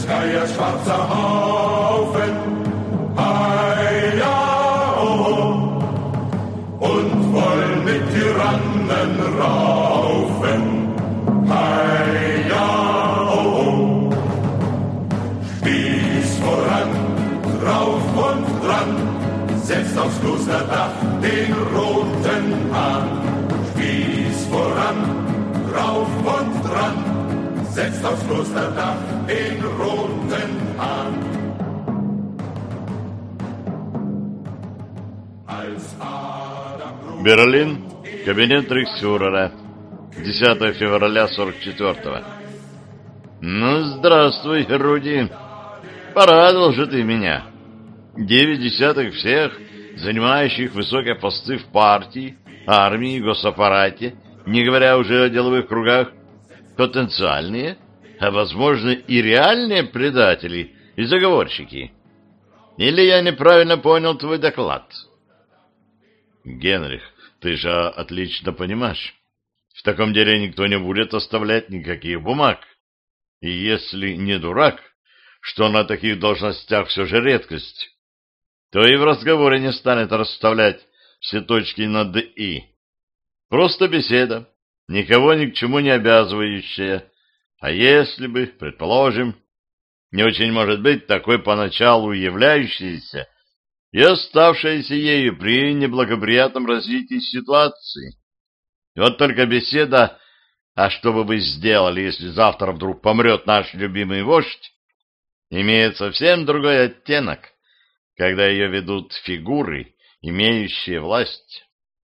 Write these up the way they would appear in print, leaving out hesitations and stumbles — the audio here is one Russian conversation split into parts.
Geier schwarzer Haufen, heia, oh, und wollen mit Tyrannen raufen, heia, oh, Spieß voran, drauf und dran, setzt aufs Klosterdach den roten Hahn. Spieß voran, drauf und dran, setzt aufs Klosterdach den roten Hahn. Берлин, кабинет рейхсфюрера, 10 февраля 44-го. Ну, здравствуй, Руди. Порадовал же ты меня. 9 всех, занимающих высокие посты в партии, армии, госаппарате, не говоря уже о деловых кругах, потенциальные, а, возможно, и реальные предатели и заговорщики. Или я неправильно понял твой доклад? Генрих, ты же отлично понимаешь, в таком деле никто не будет оставлять никаких бумаг. И если не дурак, что на таких должностях все же редкость, то и в разговоре не станет расставлять все точки над «и». Просто беседа, никого ни к чему не обязывающая. А если бы, предположим, не очень может быть такой поначалу являющейся и оставшейся ею при неблагоприятном развитии ситуации. И вот только беседа, а что бы вы сделали, если завтра вдруг помрет наш любимый вождь, имеет совсем другой оттенок, когда ее ведут фигуры, имеющие власть.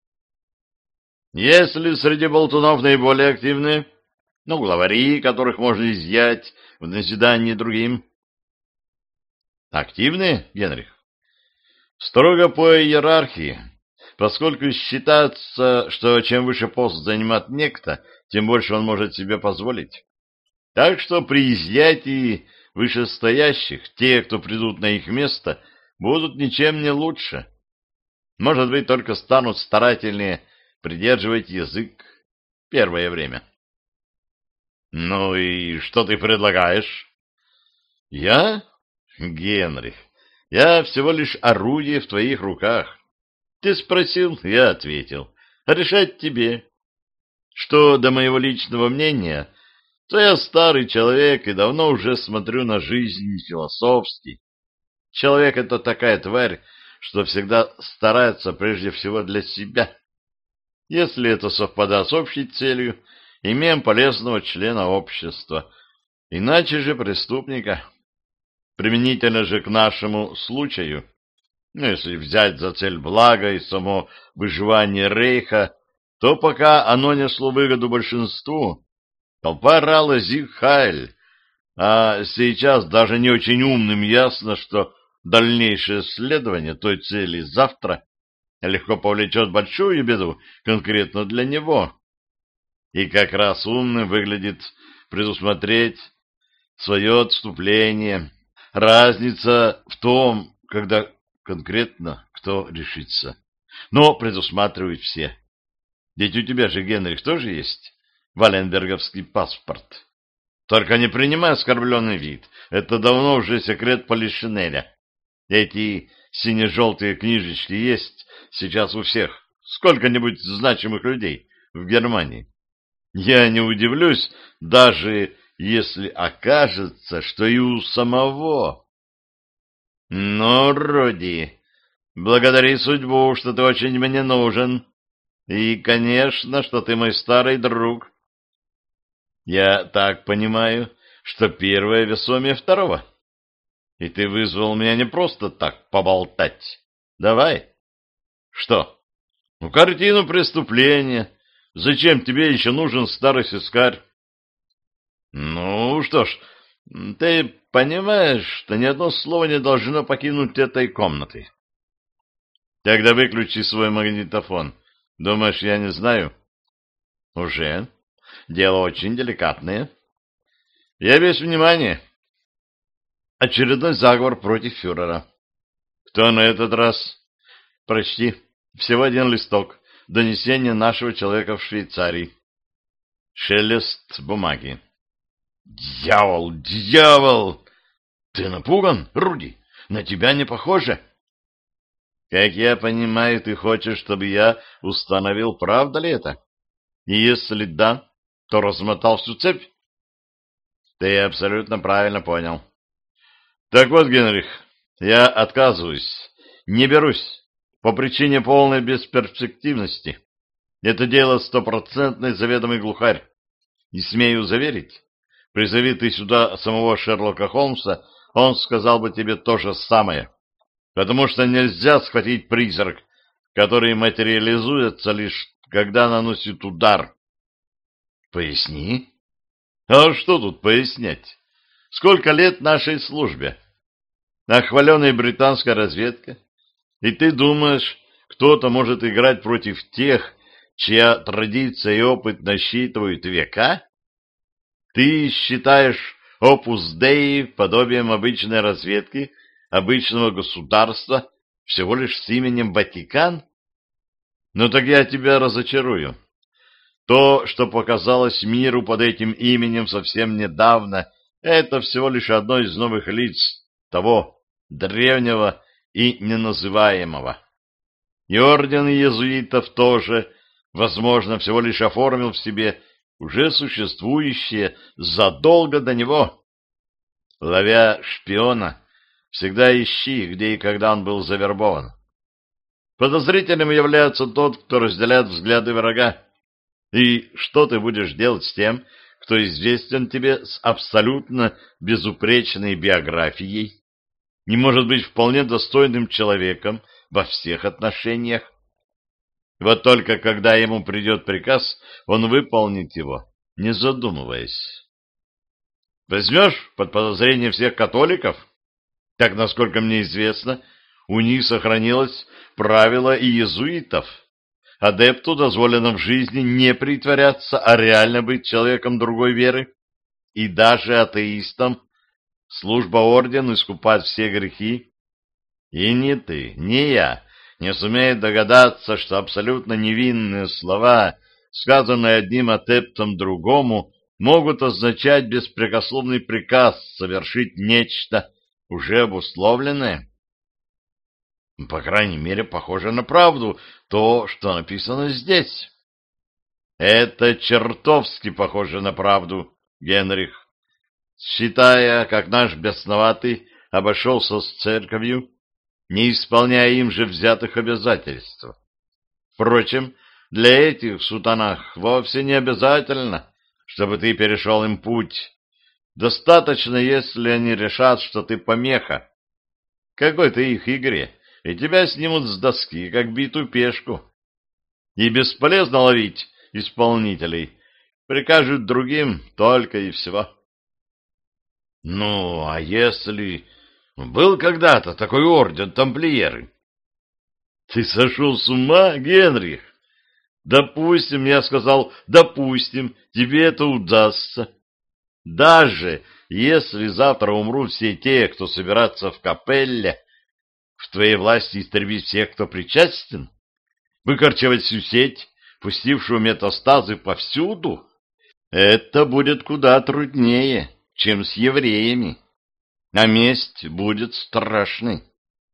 Если среди болтунов наиболее активные, главари, которых можно изъять в назидание другим. Активные, Генрих? Строго по иерархии, поскольку считается, что чем выше пост занимает некто, тем больше он может себе позволить. Так что при изъятии вышестоящих, те, кто придут на их место, будут ничем не лучше. Может быть, только станут старательнее придерживать язык первое время. Ну и что ты предлагаешь? Я? Генрих, я всего лишь орудие в твоих руках. Ты спросил, я ответил. Решать тебе. Что до моего личного мнения, то я старый человек и давно уже смотрю на жизнь философски. Человек — это такая тварь, что всегда старается прежде всего для себя. Если это совпадает с общей целью, имеем полезного члена общества, иначе же преступника. Применительно же к нашему случаю, если взять за цель благо и само выживание рейха, то пока оно несло выгоду большинству, толпа орала «Зиг Хайль», а сейчас даже не очень умным ясно, что дальнейшее следование той цели завтра легко повлечет большую беду конкретно для него. И как раз умным выглядит предусмотреть свое отступление. Разница в том, когда конкретно кто решится. Но предусматривают все. Ведь у тебя же, Генрих, тоже есть валенберговский паспорт. Только не принимай оскорбленный вид. Это давно уже секрет полишинеля. Эти сине-желтые книжечки есть сейчас у всех. Сколько-нибудь значимых людей в Германии. Я не удивлюсь, даже если окажется, что и у самого. Ну, Руди, благодари судьбу, что ты очень мне нужен. И, конечно, что ты мой старый друг. Я так понимаю, что первое весомее второго. И ты вызвал меня не просто так поболтать. Давай. Что? Картину преступления. Зачем тебе еще нужен старый сыскарь? Ну, что ж, ты понимаешь, что ни одно слово не должно покинуть этой комнаты. Тогда выключи свой магнитофон. Думаешь, я не знаю? Уже. Дело очень деликатное. Я весь внимание. Очередной заговор против фюрера. Кто на этот раз? Прочти. Всего один листок. Донесение нашего человека в Швейцарии. Шелест бумаги. Дьявол, дьявол! Ты напуган, Руди? На тебя не похоже. Как я понимаю, ты хочешь, чтобы я установил, правда ли это? И если да, то размотал всю цепь? Ты абсолютно правильно понял. Так вот, Генрих, я отказываюсь, не берусь, по причине полной бесперспективности. Это дело стопроцентный заведомый глухарь. И смею заверить, призови ты сюда самого Шерлока Холмса, он сказал бы тебе то же самое. Потому что нельзя схватить призрак, который материализуется лишь когда наносит удар. Поясни. А что тут пояснять? Сколько лет нашей службе? Хваленая британская разведка. И ты думаешь, кто-то может играть против тех, чья традиция и опыт насчитывают века? Ты считаешь Opus Dei подобием обычной разведки, обычного государства, всего лишь с именем Ватикан? Ну так я тебя разочарую. То, что показалось миру под этим именем совсем недавно, это всего лишь одно из новых лиц того древнего и неназываемого. И орден иезуитов тоже, возможно, всего лишь оформил в себе уже существующее задолго до него. Ловя шпиона, всегда ищи, где и когда он был завербован. Подозрительным является тот, кто разделяет взгляды врага. И что ты будешь делать с тем, кто известен тебе с абсолютно безупречной биографией, не может быть вполне достойным человеком во всех отношениях? Вот только когда ему придет приказ, он выполнит его, не задумываясь. Возьмешь под подозрение всех католиков? Так, насколько мне известно, у них сохранилось правило иезуитов. Адепту дозволено в жизни не притворяться, а реально быть человеком другой веры. И даже атеистам служба ордену искупает все грехи. И ни ты, ни я не сумеет догадаться, что абсолютно невинные слова, сказанные одним адептом другому, могут означать беспрекословный приказ совершить нечто уже обусловленное. По крайней мере, похоже на правду то, что написано здесь. Это чертовски похоже на правду, Генрих. Считая, как наш бесноватый обошелся с церковью, не исполняя им же взятых обязательств. Впрочем, для этих сутанах вовсе не обязательно, чтобы ты перешел им путь. Достаточно, если они решат, что ты помеха какой-то их игре, и тебя снимут с доски, как битую пешку. И бесполезно ловить исполнителей, прикажут другим только и всего. Ну, а если был когда-то такой орден тамплиеры? Ты сошел с ума, Генрих? Допустим, я сказал, допустим, тебе это удастся. Даже если завтра умрут все те, кто собирается в капелле, в твоей власти истребить всех, кто причастен? Выкорчевать всю сеть, пустившую метастазы повсюду? Это будет куда труднее, чем с евреями. А месть будет страшной.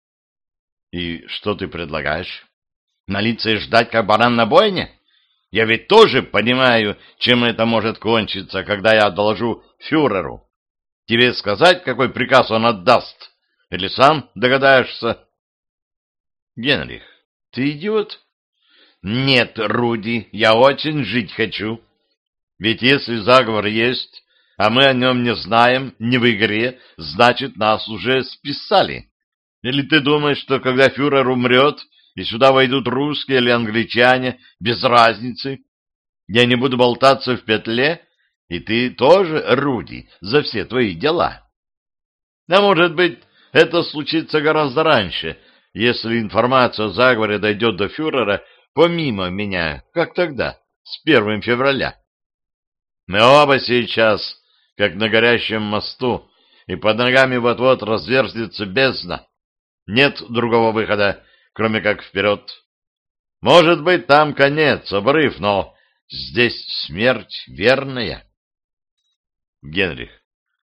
И что ты предлагаешь? Молиться и ждать, как баран на бойне? Я ведь тоже понимаю, чем это может кончиться, когда я доложу фюреру. Тебе сказать, какой приказ он отдаст? Или сам догадаешься? Генрих, ты идиот? Нет, Руди, я очень жить хочу. Ведь если заговор есть, а мы о нем не знаем, не в игре, значит, нас уже списали. Или ты думаешь, что когда фюрер умрет, и сюда войдут русские или англичане, без разницы, я не буду болтаться в петле, и ты тоже, Руди, за все твои дела? А может быть, это случится гораздо раньше, если информация о заговоре дойдет до фюрера помимо меня, как тогда, с 1 февраля. Мы оба сейчас, как на горящем мосту, и под ногами вот-вот разверзнется бездна. Нет другого выхода, кроме как вперед. Может быть, там конец, обрыв, но здесь смерть верная. Генрих,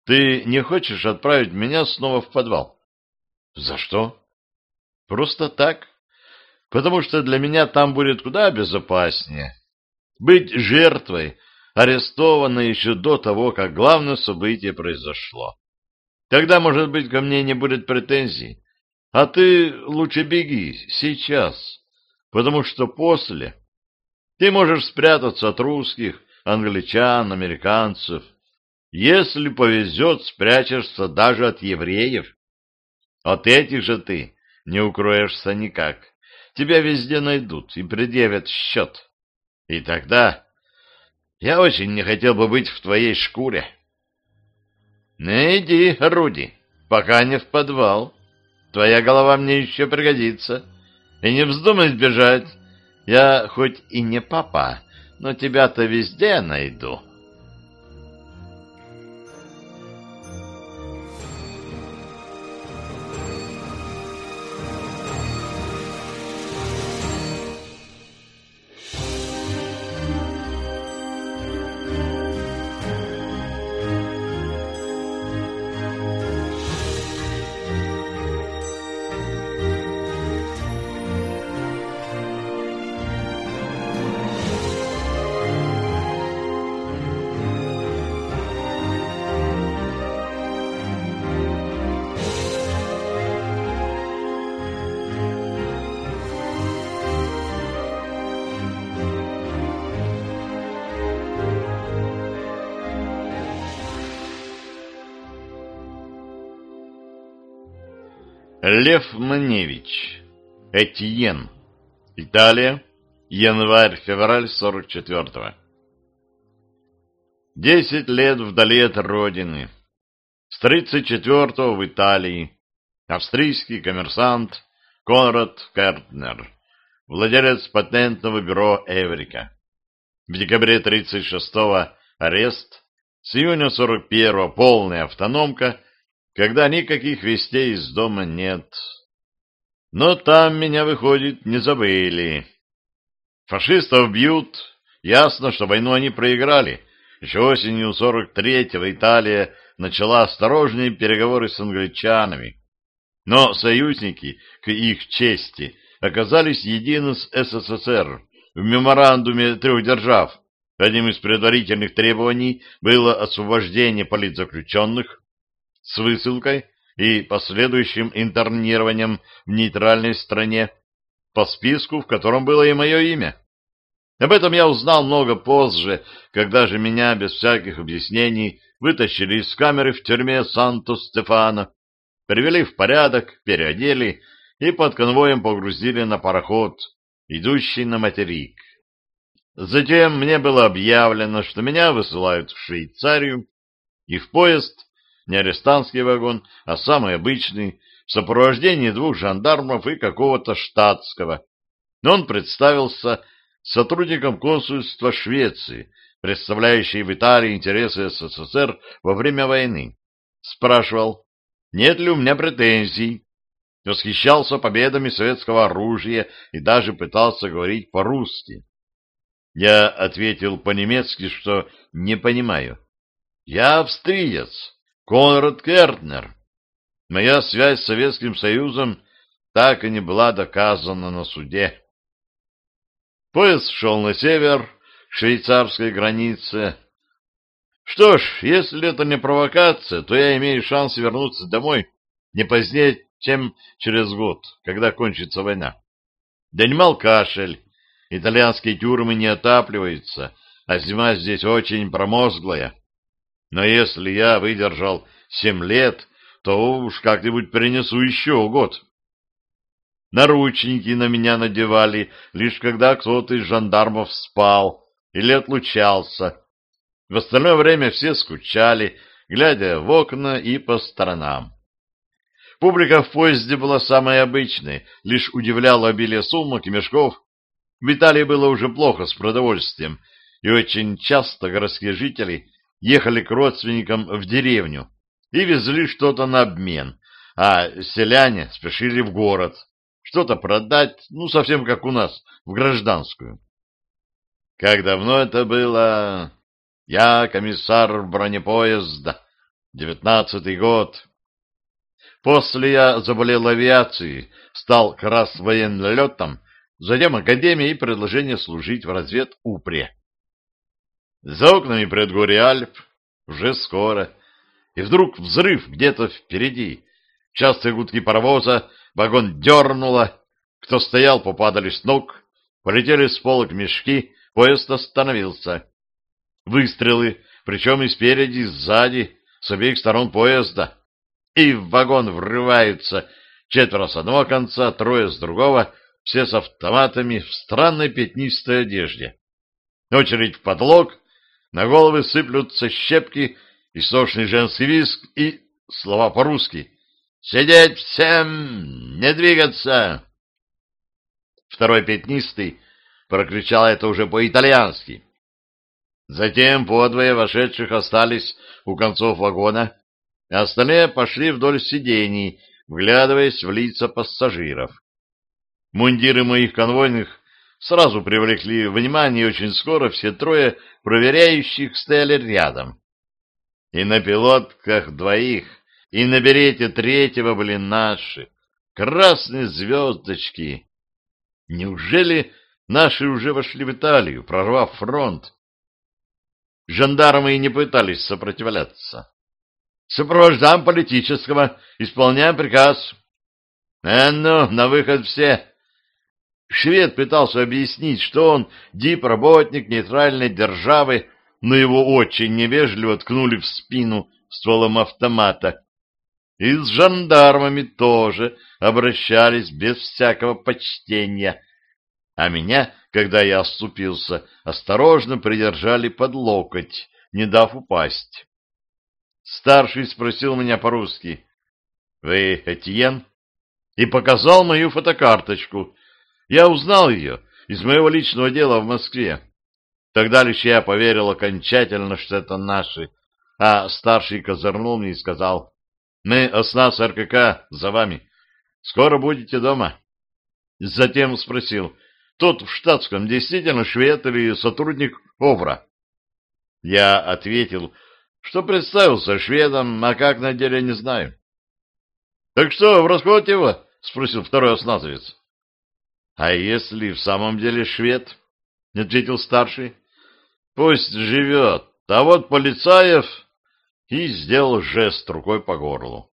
Ты не хочешь отправить меня снова в подвал? За что? Просто так. Потому что для меня там будет куда безопаснее. Быть жертвой, арестованной еще до того, как главное событие произошло. Тогда, может быть, ко мне не будет претензий. А ты лучше беги сейчас, потому что после ты можешь спрятаться от русских, англичан, американцев. Если повезет, спрячешься даже от евреев. От этих же ты не укроешься никак. Тебя везде найдут и предъявят счет. И тогда я очень не хотел бы быть в твоей шкуре. Ну иди, Руди, пока не в подвал. Твоя голова мне еще пригодится. И не вздумай сбежать. Я хоть и не папа, но тебя-то везде найду. Лев Маневич. Этьен. Италия. Январь-февраль 44-го. 10 лет вдали от родины. С 34-го в Италии. Австрийский коммерсант Конрад Кертнер, владелец патентного бюро Эврика. В декабре 36-го арест, с июня 41-го полная автономка, когда никаких вестей из дома нет. Но там меня, выходит, не забыли. Фашистов бьют, ясно, что войну они проиграли. Еще осенью 43-го Италия начала осторожные переговоры с англичанами. Но союзники, к их чести, оказались едины с СССР в меморандуме 3 держав. Одним из предварительных требований было освобождение политзаключенных с высылкой и последующим интернированием в нейтральной стране по списку, в котором было и мое имя. Об этом я узнал много позже, когда же меня без всяких объяснений вытащили из камеры в тюрьме Санто-Стефано, привели в порядок, переодели и под конвоем погрузили на пароход, идущий на материк. Затем мне было объявлено, что меня высылают в Швейцарию, и в поезд, не арестантский вагон, а самый обычный, в сопровождении 2 жандармов и какого-то штатского. Но он представился сотрудником консульства Швеции, представляющий в Италии интересы СССР во время войны. Спрашивал, нет ли у меня претензий, восхищался победами советского оружия и даже пытался говорить по-русски. Я ответил по-немецки, что не понимаю. Я австриец, Конрад Кертнер. Моя связь с Советским Союзом так и не была доказана на суде. Поезд шел на север, к швейцарской границе. Что ж, если это не провокация, то я имею шанс вернуться домой не позднее, чем через год, когда кончится война. Донимал кашель. Итальянские тюрьмы не отапливаются, а зима здесь очень промозглая. Но если я выдержал 7 лет, то уж как-нибудь перенесу еще год. Наручники на меня надевали, лишь когда кто-то из жандармов спал или отлучался. В остальное время все скучали, глядя в окна и по сторонам. Публика в поезде была самой обычной, лишь удивляло обилие сумок и мешков. В Италии было уже плохо с продовольствием, и очень часто городские жители ехали к родственникам в деревню и везли что-то на обмен, а селяне спешили в город, что-то продать, совсем как у нас, в гражданскую. Как давно это было? Я комиссар бронепоезда, 19-й год. После я заболел авиацией, стал как раз военнолетом, затем академия и предложение служить в разведупре. За окнами предгорья Альп, уже скоро, и вдруг взрыв где-то впереди. Частые гудки паровоза, вагон дернуло, кто стоял, попадали с ног, полетели с полок мешки, поезд остановился. Выстрелы, причем и спереди, и сзади, с обеих сторон поезда. И в вагон врываются 4 с одного конца, 3 с другого, все с автоматами в странной пятнистой одежде. Очередь в подлог, на головы сыплются щепки, истошный женский визг и слова по-русски: «Сидеть всем! Не двигаться!» Второй пятнистый прокричал это уже по-итальянски. Затем подвое вошедших остались у концов вагона, а остальные пошли вдоль сидений, вглядываясь в лица пассажиров. Мундиры моих конвойных сразу привлекли внимание, и очень скоро все 3 проверяющих стояли рядом. И на пилотках 2, и на берете 3 были наши, красные звездочки. Неужели наши уже вошли в Италию, прорвав фронт? Жандармы и не пытались сопротивляться. «Сопровождаем политического, исполняем приказ». Ну, на выход все!» Швед пытался объяснить, что он дипработник нейтральной державы, но его очень невежливо ткнули в спину стволом автомата. И с жандармами тоже обращались без всякого почтения. А меня, когда я оступился, осторожно придержали под локоть, не дав упасть. Старший спросил меня по-русски: «Вы Этьен?» И показал мою фотокарточку. Я узнал ее из моего личного дела в Москве. Тогда лишь я поверил окончательно, что это наши, а старший козырнул мне и сказал: «Мы, оснас РКК, за вами. Скоро будете дома». Затем спросил: «Тот в штатском действительно швед или сотрудник ОВРа?» Я ответил, что представился шведом, а как на деле не знаю. «Так что, в расход его?» — спросил второй осназовец. «А если в самом деле швед?» — ответил старший. «Пусть живет, а вот полицаев...» И сделал жест рукой по горлу.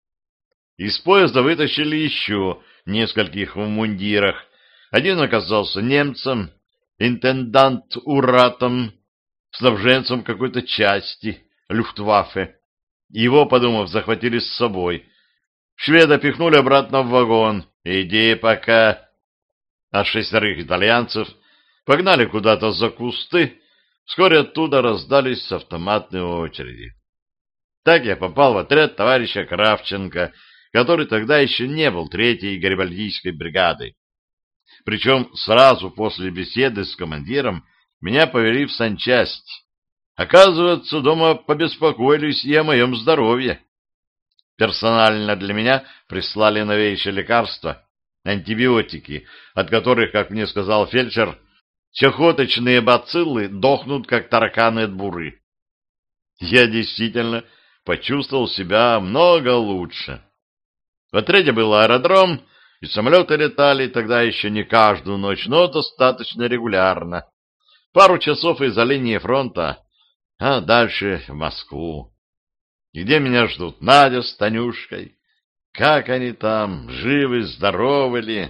Из поезда вытащили еще нескольких в мундирах. Один оказался немцем, интендант Уратом, снабженцем какой-то части, Люфтваффе. Его, подумав, захватили с собой. Шведа пихнули обратно в вагон. «Иди пока». А 6 итальянцев погнали куда-то за кусты. Вскоре оттуда раздались автоматные очереди. Так я попал в отряд товарища Кравченко, который тогда еще не был 3-й гарибальдийской бригадой. Причем сразу после беседы с командиром меня повели в санчасть. Оказывается, дома побеспокоились и о моем здоровье. Персонально для меня прислали новейшие лекарства, антибиотики, от которых, как мне сказал фельдшер, чахоточные бациллы дохнут, как тараканы от буры. Я действительно почувствовал себя много лучше. В отряде был аэродром, и самолеты летали тогда еще не каждую ночь, но достаточно регулярно. Пару часов из-за линии фронта, а дальше в Москву. Где меня ждут Надя с Танюшкой? Как они там, живы, здоровы ли?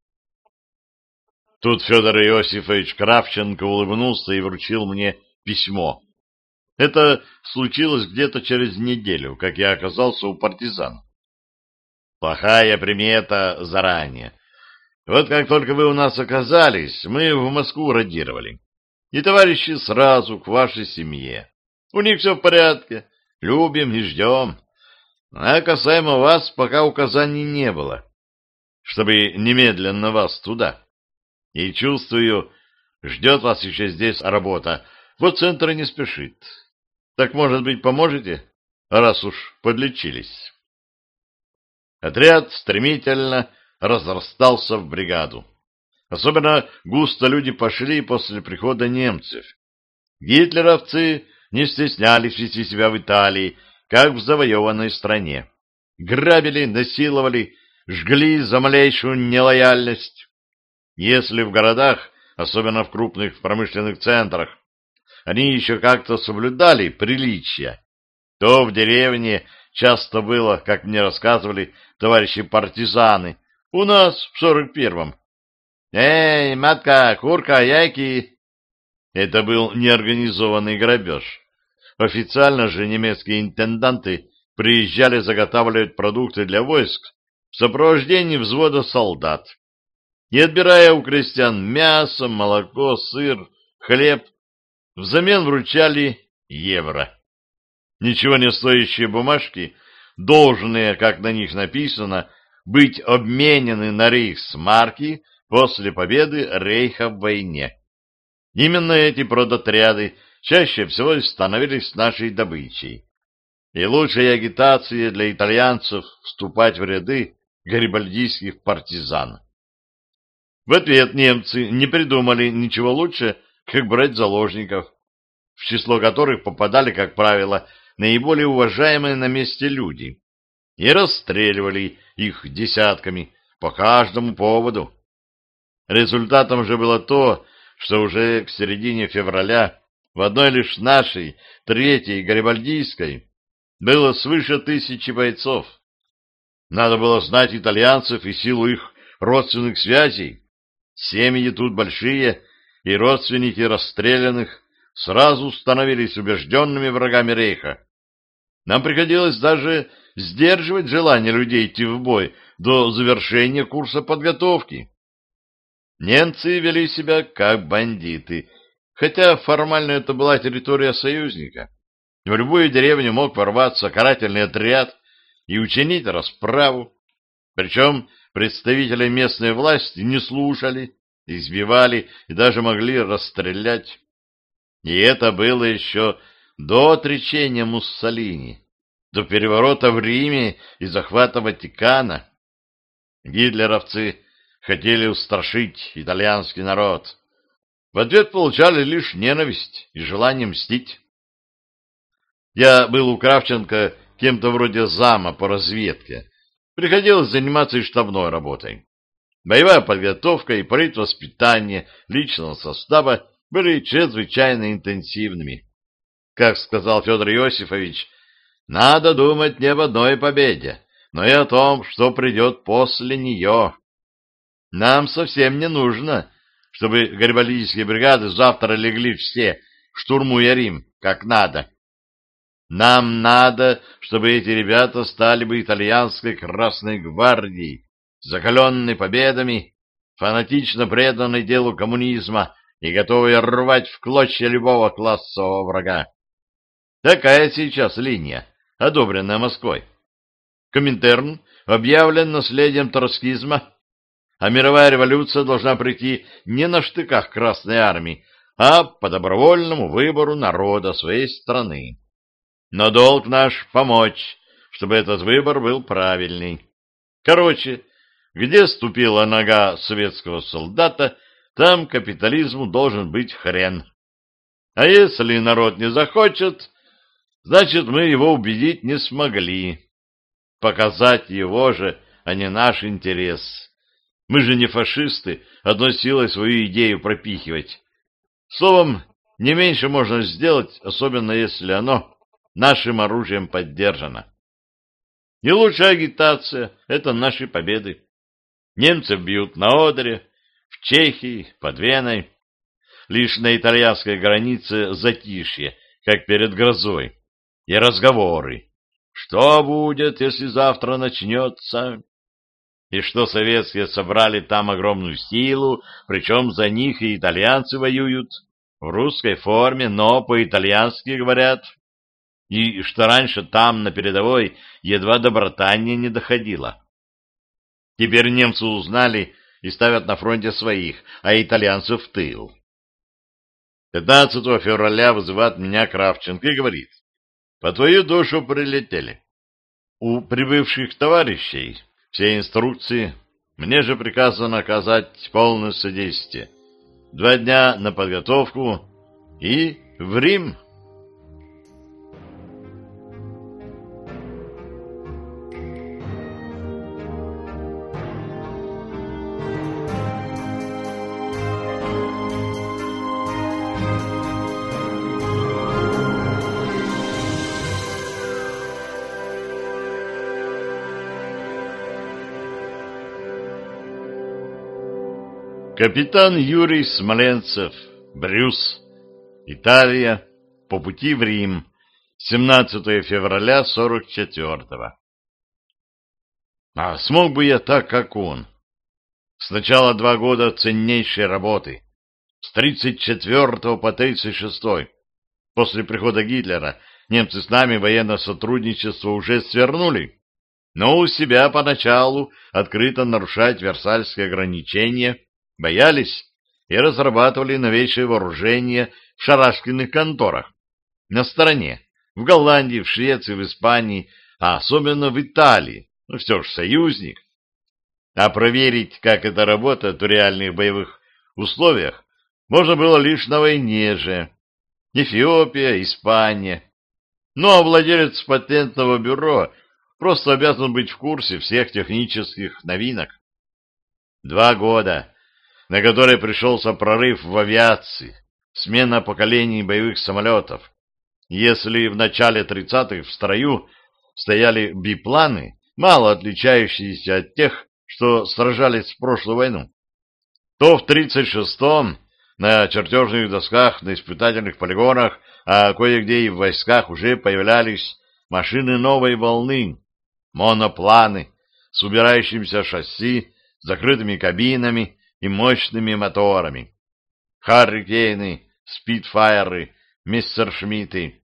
Тут Федор Иосифович Кравченко улыбнулся и вручил мне письмо. Это случилось где-то через неделю, как я оказался у партизан. Плохая примета заранее. Вот как только вы у нас оказались, мы в Москву радировали. И товарищи сразу к вашей семье. У них все в порядке. Любим и ждем. А касаемо вас, пока указаний не было, чтобы немедленно вас туда. И чувствую, ждет вас еще здесь работа. Вот центр не спешит. Так, может быть, поможете, раз уж подлечились? Отряд стремительно разрастался в бригаду. Особенно густо люди пошли после прихода немцев. Гитлеровцы не стеснялись вести себя в Италии как в завоеванной стране. Грабили, насиловали, жгли за малейшую нелояльность. Если в городах, особенно в крупных промышленных центрах, они еще как-то соблюдали приличия, то в деревне часто было, как мне рассказывали товарищи партизаны, у нас в 41-м. «Эй, матка, курка, яйки!» Это был неорганизованный грабеж. Официально же немецкие интенданты приезжали заготавливать продукты для войск в сопровождении взвода солдат. И, отбирая у крестьян мясо, молоко, сыр, хлеб, взамен вручали евро. Ничего не стоящие бумажки, должные, как на них написано, быть обменены на рейхсмарки после победы Рейха в войне. Именно эти продотряды чаще всего становились нашей добычей. И лучшей агитацией для итальянцев вступать в ряды гарибальдийских партизан. В ответ немцы не придумали ничего лучше, как брать заложников, в число которых попадали, как правило, наиболее уважаемые на месте люди, и расстреливали их десятками по каждому поводу. Результатом же было то, что уже к середине февраля в одной лишь нашей, третьей гарибальдийской, было свыше 1000 бойцов. Надо было знать итальянцев и силу их родственных связей. Семьи тут большие, и родственники расстрелянных сразу становились убежденными врагами Рейха. Нам приходилось даже сдерживать желание людей идти в бой до завершения курса подготовки. Немцы вели себя как бандиты, хотя формально это была территория союзника. В любую деревню мог ворваться карательный отряд и учинить расправу. Причем представители местной власти не слушали, избивали и даже могли расстрелять. И это было еще до отречения Муссолини, до переворота в Риме и захвата Ватикана. Гитлеровцы хотели устрашить итальянский народ. В ответ получали лишь ненависть и желание мстить. Я был у Кравченко кем-то вроде зама по разведке. Приходилось заниматься и штабной работой. Боевая подготовка и политвоспитание личного состава были чрезвычайно интенсивными. Как сказал Федор Иосифович, надо думать не об одной победе, но и о том, что придет после нее. Нам совсем не нужно, чтобы гарибальдийские бригады завтра легли все, штурмуя Рим, как надо. Нам надо, чтобы эти ребята стали бы итальянской Красной гвардией, закаленной победами, фанатично преданной делу коммунизма и готовой рвать в клочья любого классового врага. Такая сейчас линия, одобренная Москвой. Коминтерн объявлен наследием троцкизма, а мировая революция должна прийти не на штыках Красной армии, а по добровольному выбору народа своей страны. Но долг наш помочь, чтобы этот выбор был правильный. Короче, где ступила нога советского солдата, там капитализму должен быть хрен. А если народ не захочет, значит, мы его убедить не смогли. Показать его же, а не наш интерес. Мы же не фашисты, одной силой свою идею пропихивать. Словом, не меньше можно сделать, особенно если оно нашим оружием поддержано. И лучшая агитация — это наши победы. Немцы бьют на Одере, в Чехии, под Веной. Лишь на итальянской границе затишье, как перед грозой, и разговоры. Что будет, если завтра начнется? И что советские собрали там огромную силу, причем за них и итальянцы воюют, в русской форме, но по-итальянски говорят. И что раньше там, на передовой, едва до братания не доходило. Теперь немцы узнали и ставят на фронте своих, а итальянцев в тыл. 15 февраля вызывает меня Кравченко и говорит: «По твою душу прилетели. У прибывших товарищей все инструкции, мне же приказано оказать полное содействие. 2 дня на подготовку и в Рим». Капитан Юрий Смоленцев, Брюс, Италия, по пути в Рим, 17 февраля 44-го. А смог бы я так, как он? Сначала 2 года ценнейшей работы, с 34 по 36. После прихода Гитлера немцы с нами военное сотрудничество уже свернули, но у себя поначалу открыто нарушать Версальские ограничения боялись и разрабатывали новейшее вооружение в шарашкиных конторах на стороне, в Голландии, в Швеции, в Испании, а особенно в Италии, все же союзник. А проверить, как это работает в реальных боевых условиях, можно было лишь на войне же. Эфиопия, Испания. Ну а владелец патентного бюро просто обязан быть в курсе всех технических новинок. 2 года, на которые пришелся прорыв в авиации, смена поколений боевых самолетов. Если в начале 30-х в строю стояли бипланы, мало отличающиеся от тех, что сражались в прошлую войну, то в 36-м на чертежных досках, на испытательных полигонах, а кое-где и в войсках уже появлялись машины новой волны, монопланы с убирающимся шасси, закрытыми кабинами и мощными моторами, Харрикейны, Спитфайры, Мессершмитты.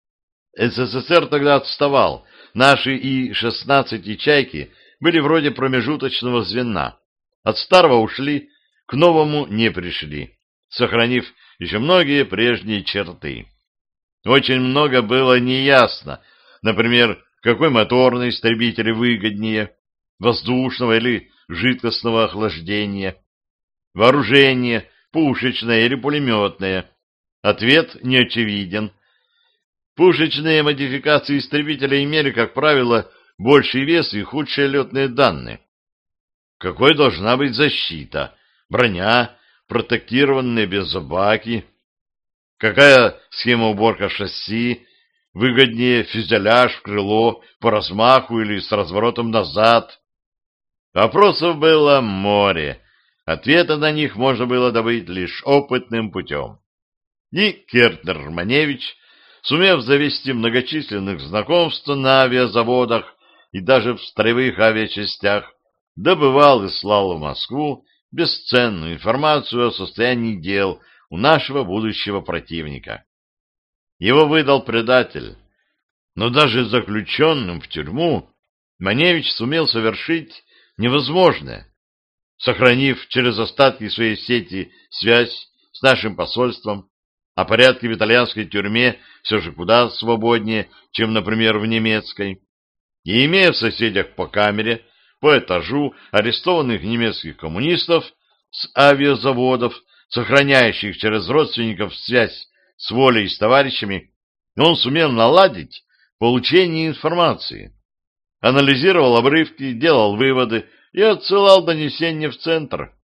СССР тогда отставал, наши И-16 и «Чайки» были вроде промежуточного звена. От старого ушли, к новому не пришли, сохранив еще многие прежние черты. Очень много было неясно, например, какой мотор на истребителе выгоднее, воздушного или жидкостного охлаждения, вооружение, пушечное или пулеметное. Ответ не очевиден. Пушечные модификации истребителя имели, как правило, больший вес и худшие летные данные. Какой должна быть защита? Броня, протектированные безбаки. Какая схема уборка шасси? Выгоднее фюзеляж в крыло по размаху или с разворотом назад? Вопросов было море. Ответа на них можно было добыть лишь опытным путем. И Кертнер-Романевич, сумев завести многочисленных знакомств на авиазаводах и даже в строевых авиачастях, добывал и слал в Москву бесценную информацию о состоянии дел у нашего будущего противника. Его выдал предатель, но даже заключенным в тюрьму Маневич сумел совершить невозможное, сохранив через остатки своей сети связь с нашим посольством, а порядки в итальянской тюрьме все же куда свободнее, чем, например, в немецкой, и имея в соседях по камере, по этажу арестованных немецких коммунистов с авиазаводов, сохраняющих через родственников связь с волей и с товарищами, он сумел наладить получение информации, анализировал обрывки, делал выводы и отсылал донесения в центр.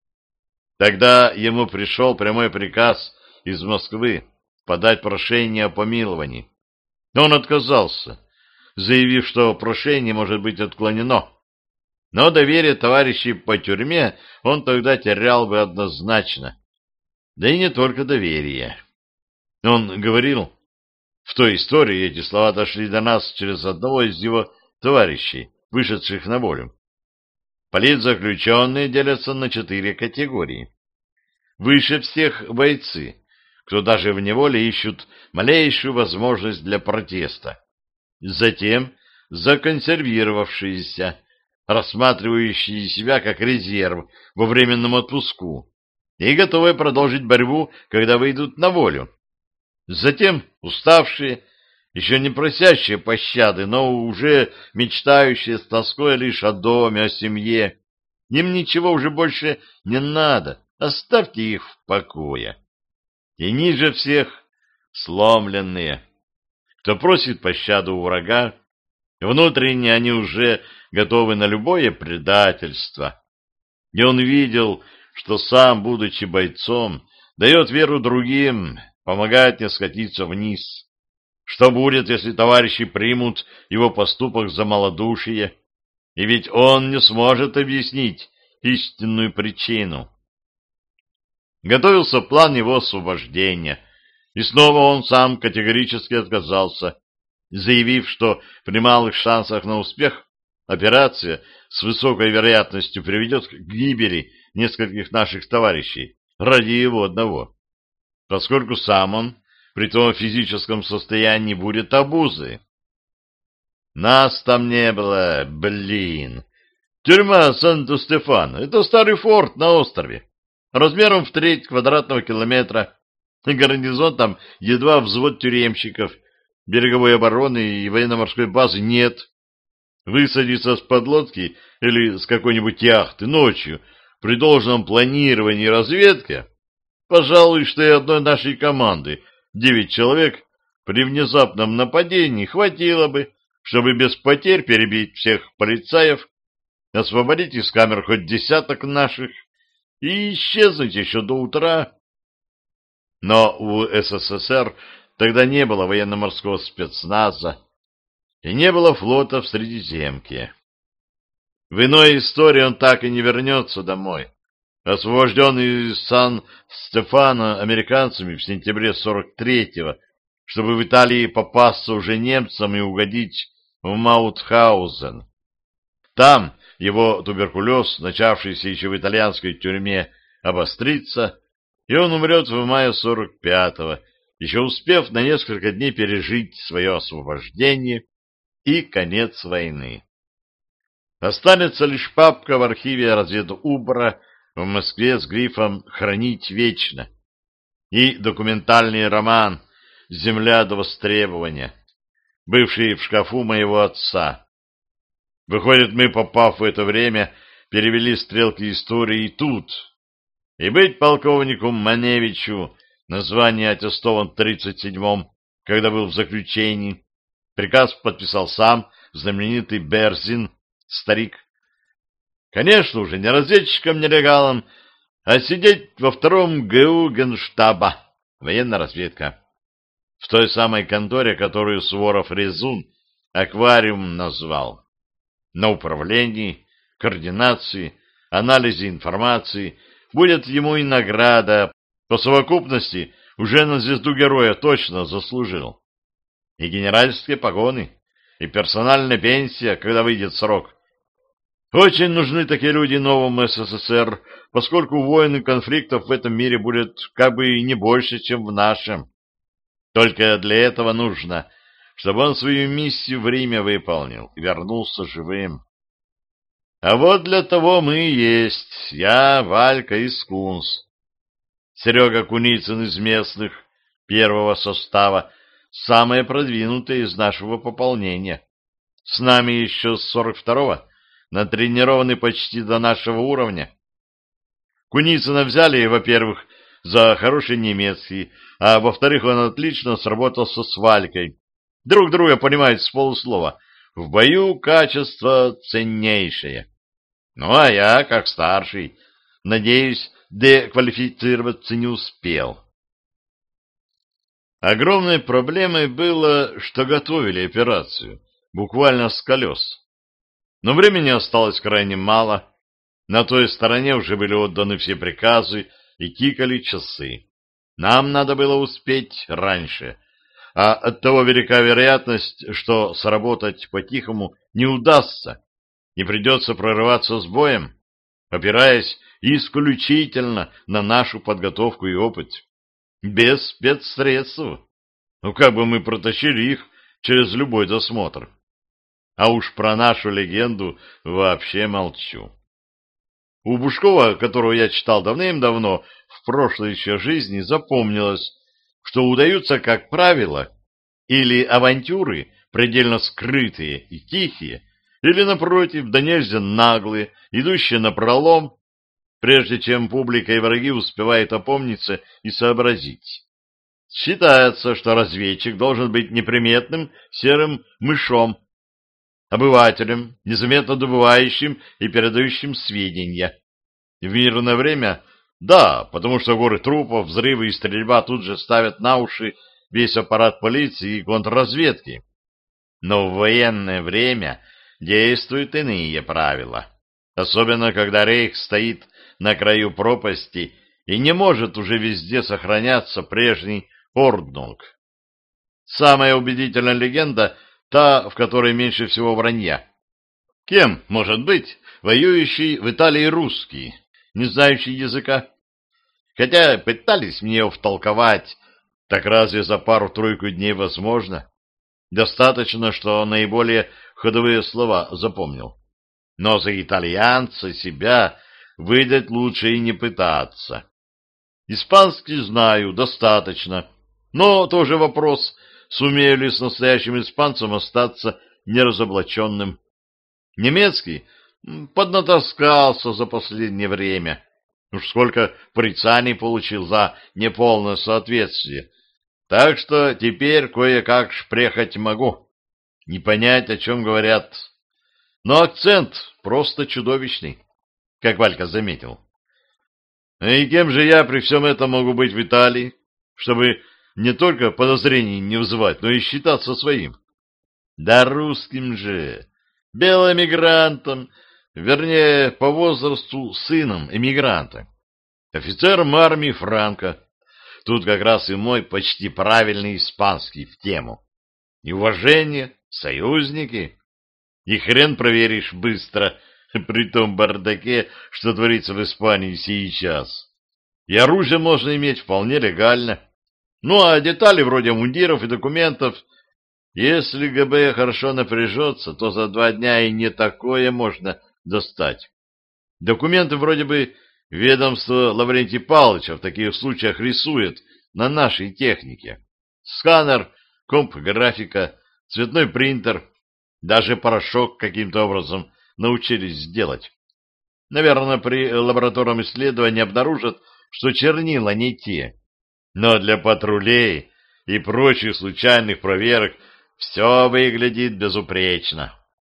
Тогда ему пришел прямой приказ из Москвы подать прошение о помиловании. Но он отказался, заявив, что прошение может быть отклонено. Но доверие товарищей по тюрьме он тогда терял бы однозначно. Да и не только доверие. Он говорил, в той истории эти слова дошли до нас через одного из его товарищей, вышедших на волю. Политзаключенные делятся на 4 категории. Выше всех бойцы, кто даже в неволе ищут малейшую возможность для протеста. Затем законсервировавшиеся, рассматривающие себя как резерв во временном отпуску и готовые продолжить борьбу, когда выйдут на волю. Затем уставшие, еще не просящие пощады, но уже мечтающие с тоской лишь о доме, о семье. Им ничего уже больше не надо, оставьте их в покое. И ниже всех сломленные, кто просит пощаду у врага, внутренне они уже готовы на любое предательство. И он видел, что сам, будучи бойцом, дает веру другим, помогает не скатиться вниз. Что будет, если товарищи примут его поступок за малодушие? И ведь он не сможет объяснить истинную причину. Готовился план его освобождения, и снова он сам категорически отказался, заявив, что при малых шансах на успех операция с высокой вероятностью приведет к гибели нескольких наших товарищей ради его одного, поскольку сам он при том физическом состоянии будет обузой. Нас там не было, блин. Тюрьма Санто-Стефано — это старый форт на острове, размером в 1/3 квадратного километра. Гарнизон там едва взвод тюремщиков, береговой обороны и военно-морской базы нет. Высадиться с подлодки или с какой-нибудь яхты ночью при должном планировании и разведке, пожалуй, что и одной нашей команды, 9 человек, при внезапном нападении хватило бы, чтобы без потерь перебить всех полицаев, освободить из камер хоть десяток наших и исчезнуть еще до утра. Но у СССР тогда не было военно-морского спецназа и не было флота в Средиземке. В иной истории он так и не вернется домой. Освобожденный из Сан-Стефано американцами в сентябре 43-го, чтобы в Италии попасться уже немцам и угодить в Маутхаузен. Там его туберкулез, начавшийся еще в итальянской тюрьме, обострится, и он умрет в мае 45-го, еще успев на несколько дней пережить свое освобождение и конец войны. Останется лишь папка в архиве разведУбра в Москве с грифом «Хранить вечно» и документальный роман «Земля до востребования», бывший в шкафу моего отца. Выходит, мы, попав в это время, перевели стрелки истории и тут. И быть полковнику Маневичу, название аттестован в 37-м, когда был в заключении, приказ подписал сам знаменитый Берзин, старик. Конечно, уже не разведчиком, не регалом, а сидеть во 2-м ГУ Генштаба, военная разведка. В той самой конторе, которую Суворов-Резун аквариум назвал. На управлении, координации, анализе информации будет ему и награда, по совокупности уже на звезду героя точно заслужил. И генеральские погоны, и персональная пенсия, когда выйдет срок. Очень нужны такие люди новому СССР, поскольку войн и конфликтов в этом мире будет как бы не больше, чем в нашем. Только для этого нужно, чтобы он свою миссию в Риме выполнил и вернулся живым. А вот для того мы и есть, я, Валька и Скунс. Серега Куницын из местных, первого состава, самые продвинутые из нашего пополнения. С нами еще с 42-го, натренированы почти до нашего уровня. Куницына взяли, во-первых, за хороший немецкий, а во-вторых, он отлично сработался с Валькой. Друг друга понимают с полуслова. В бою качество ценнейшее. Ну, а я, как старший, надеюсь, деквалифицироваться не успел. Огромной проблемой было, что готовили операцию, буквально с колес. Но времени осталось крайне мало. На той стороне уже были отданы все приказы и тикали часы. Нам надо было успеть раньше, а оттого велика вероятность, что сработать по-тихому не удастся, и придется прорываться с боем, опираясь исключительно на нашу подготовку и опыт. Без спецсредств. Ну, как бы мы протащили их через любой досмотр. А уж про нашу легенду вообще молчу. У Бушкова, которого я читал давным-давно, в прошлой еще жизни, запомнилось, что удаются, как правило, или авантюры предельно скрытые и тихие, или, напротив, да нельзя наглые, идущие напролом, прежде чем публика и враги успевают опомниться и сообразить. Считается, что разведчик должен быть неприметным серым мышом, обывателем, незаметно добывающим и передающим сведения. В мирное время — да, потому что горы трупов, взрывы и стрельба тут же ставят на уши весь аппарат полиции и контрразведки. Но в военное время действуют иные правила, особенно когда рейх стоит на краю пропасти и не может уже везде сохраняться прежний Орднунг. Самая убедительная легенда — та, в которой меньше всего вранья. Кем может быть воюющий в Италии русский, не знающий языка? Хотя пытались мне его втолковать, так разве за пару-тройку дней возможно? Достаточно, что наиболее ходовые слова запомнил. Но за итальянца себя выдать лучше и не пытаться. Испанский знаю, достаточно, но тоже вопрос, сумею ли с настоящим испанцем остаться неразоблаченным. Немецкий поднатаскался за последнее время. Уж сколько порицаний получил за неполное соответствие. Так что теперь кое-как шпрехать могу. Не понять, о чем говорят. Но акцент просто чудовищный, как Валька заметил. И кем же я при всем этом могу быть в Италии, чтобы не только подозрений не вызывать, но и считаться своим? Да русским же, белоэмигрантом, вернее, по возрасту сыном эмигранта, офицером армии Франко. Тут как раз и мой почти правильный испанский в тему. И уважение, союзники. И хрен проверишь быстро при том бардаке, что творится в Испании сейчас. И оружие можно иметь вполне легально. Ну, а детали вроде мундиров и документов, если ГБ хорошо напряжется, то за 2 дня и не такое можно достать. Документы вроде бы ведомство Лаврентия Павловича в таких случаях рисует на нашей технике. Сканер, комп-графика, цветной принтер, даже порошок каким-то образом научились сделать. Наверное, при лабораторном исследовании обнаружат, что чернила не те. Но для патрулей и прочих случайных проверок все выглядит безупречно.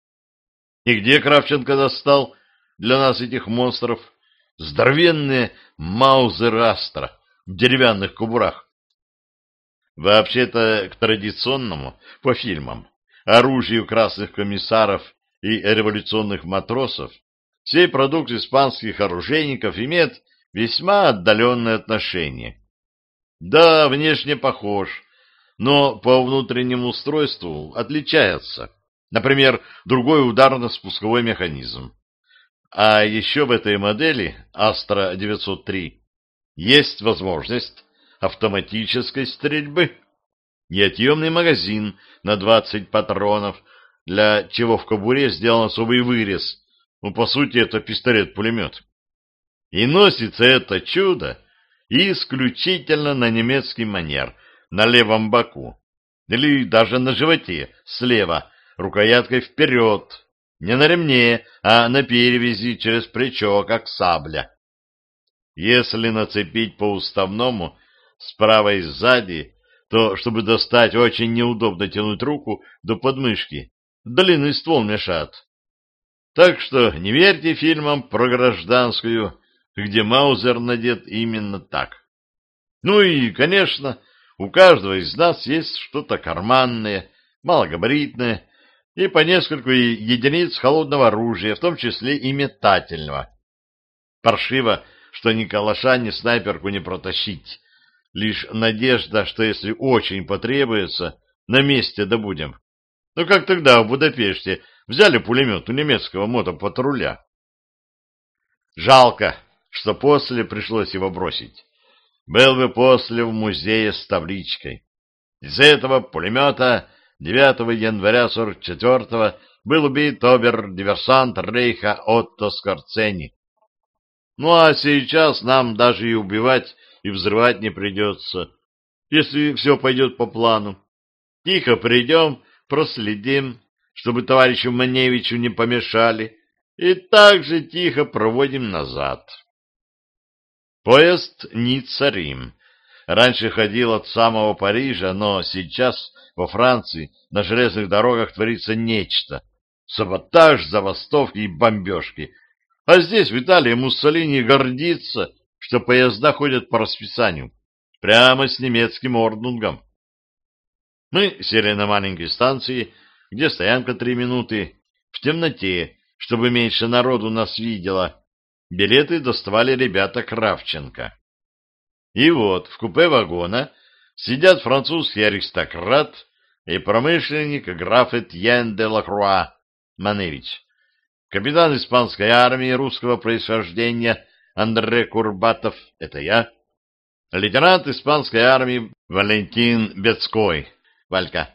И где Кравченко достал для нас этих монстров? Здоровенные маузеры Астра в деревянных кобурах. Вообще-то к традиционному, по фильмам, оружию красных комиссаров и революционных матросов сей продукт испанских оружейников имеет весьма отдаленное отношение. Да, внешне похож, но по внутреннему устройству отличается. Например, другой ударно-спусковой механизм. А еще в этой модели Астра 903 есть возможность автоматической стрельбы. Неотъемный магазин на 20 патронов, для чего в кобуре сделан особый вырез. Ну, по сути, это пистолет-пулемет. И носится это чудо исключительно на немецкий манер, на левом боку, или даже на животе, слева, рукояткой вперед, не на ремне, а на перевязи через плечо, как сабля. Если нацепить по уставному справа и сзади, то, чтобы достать, очень неудобно тянуть руку до подмышки, длинный ствол мешает. Так что не верьте фильмам про гражданскую, где маузер надет именно так. Ну и, конечно, у каждого из нас есть что-то карманное, малогабаритное, и по нескольку единиц холодного оружия, в том числе и метательного. Паршиво, что ни калаша, ни снайперку не протащить. Лишь надежда, что если очень потребуется, на месте добудем. Ну как тогда в Будапеште взяли пулемет у немецкого мотопатруля. Жалко, что после пришлось его бросить. Был бы после в музее с табличкой. Из этого пулемета 9 января 44-го был убит обер-диверсант Рейха Отто Скорцени. Ну а сейчас нам даже и убивать, и взрывать не придется, если все пойдет по плану. Тихо придем, проследим, чтобы товарищу Маневичу не помешали, и так же тихо проводим назад. Поезд Ницца-Рим. Раньше ходил от самого Парижа, но сейчас во Франции на железных дорогах творится нечто. Саботаж, забастовки и бомбежки. А здесь, в Италии, Муссолини гордится, что поезда ходят по расписанию, прямо с немецким орднунгом. Мы сели на маленькой станции, где стоянка 3 минуты, в темноте, чтобы меньше народу нас видело. Билеты доставали ребята Кравченко. И вот в купе вагона сидят французский аристократ и промышленник граф Этьен де Лакруа Маневич, капитан испанской армии русского происхождения Андре Курбатов, это я, лейтенант испанской армии Валентин Бецкой, Валька.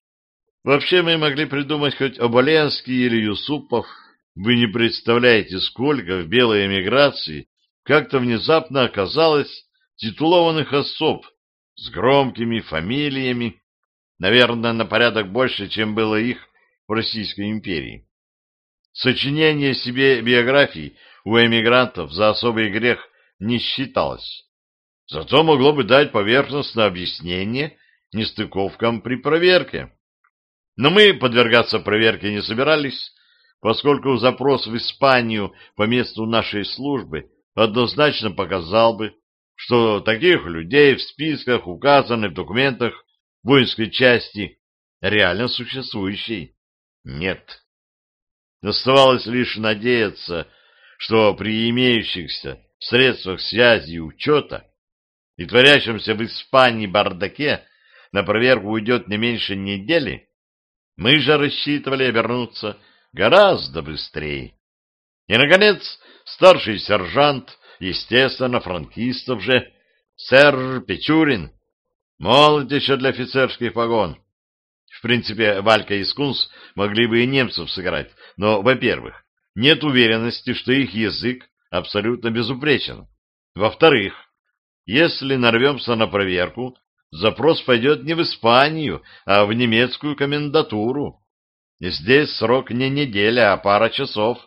Вообще мы могли придумать хоть Оболенский или Юсупов. Вы не представляете, сколько в белой эмиграции как-то внезапно оказалось титулованных особ с громкими фамилиями, наверное, на порядок больше, чем было их в Российской империи. Сочинение себе биографий у эмигрантов за особый грех не считалось. Зато могло бы дать поверхностное объяснение нестыковкам при проверке. Но мы подвергаться проверке не собирались, поскольку запрос в Испанию по месту нашей службы однозначно показал бы, что таких людей в списках, указанных в документах воинской части, реально существующей, нет. Оставалось лишь надеяться, что при имеющихся средствах связи и учета и творящемся в Испании бардаке на проверку уйдет не меньше недели. Мы же рассчитывали обернуться гораздо быстрее. И, наконец, старший сержант, естественно, франкистов же, сэр Печурин, молод еще для офицерских погон. В принципе, Валька и Скунс могли бы и немцев сыграть, но, во-первых, нет уверенности, что их язык абсолютно безупречен. Во-вторых, если нарвемся на проверку, запрос пойдет не в Испанию, а в немецкую комендатуру. Здесь срок не неделя, а пара часов.